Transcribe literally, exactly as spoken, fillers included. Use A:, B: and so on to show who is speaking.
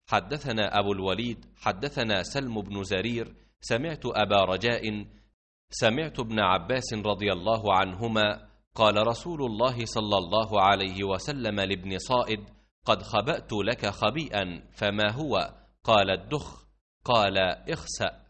A: حدثنا أبو الوليد حدثنا سلم بن زرير سمعت أبا رجاء سمعت ابن عباس رضي الله عنهما قال رسول الله صلى الله عليه وسلم لابن صائد: قد خبأت لك خبيئا، فما هو؟ قال: الدخ. قال: اخسأ.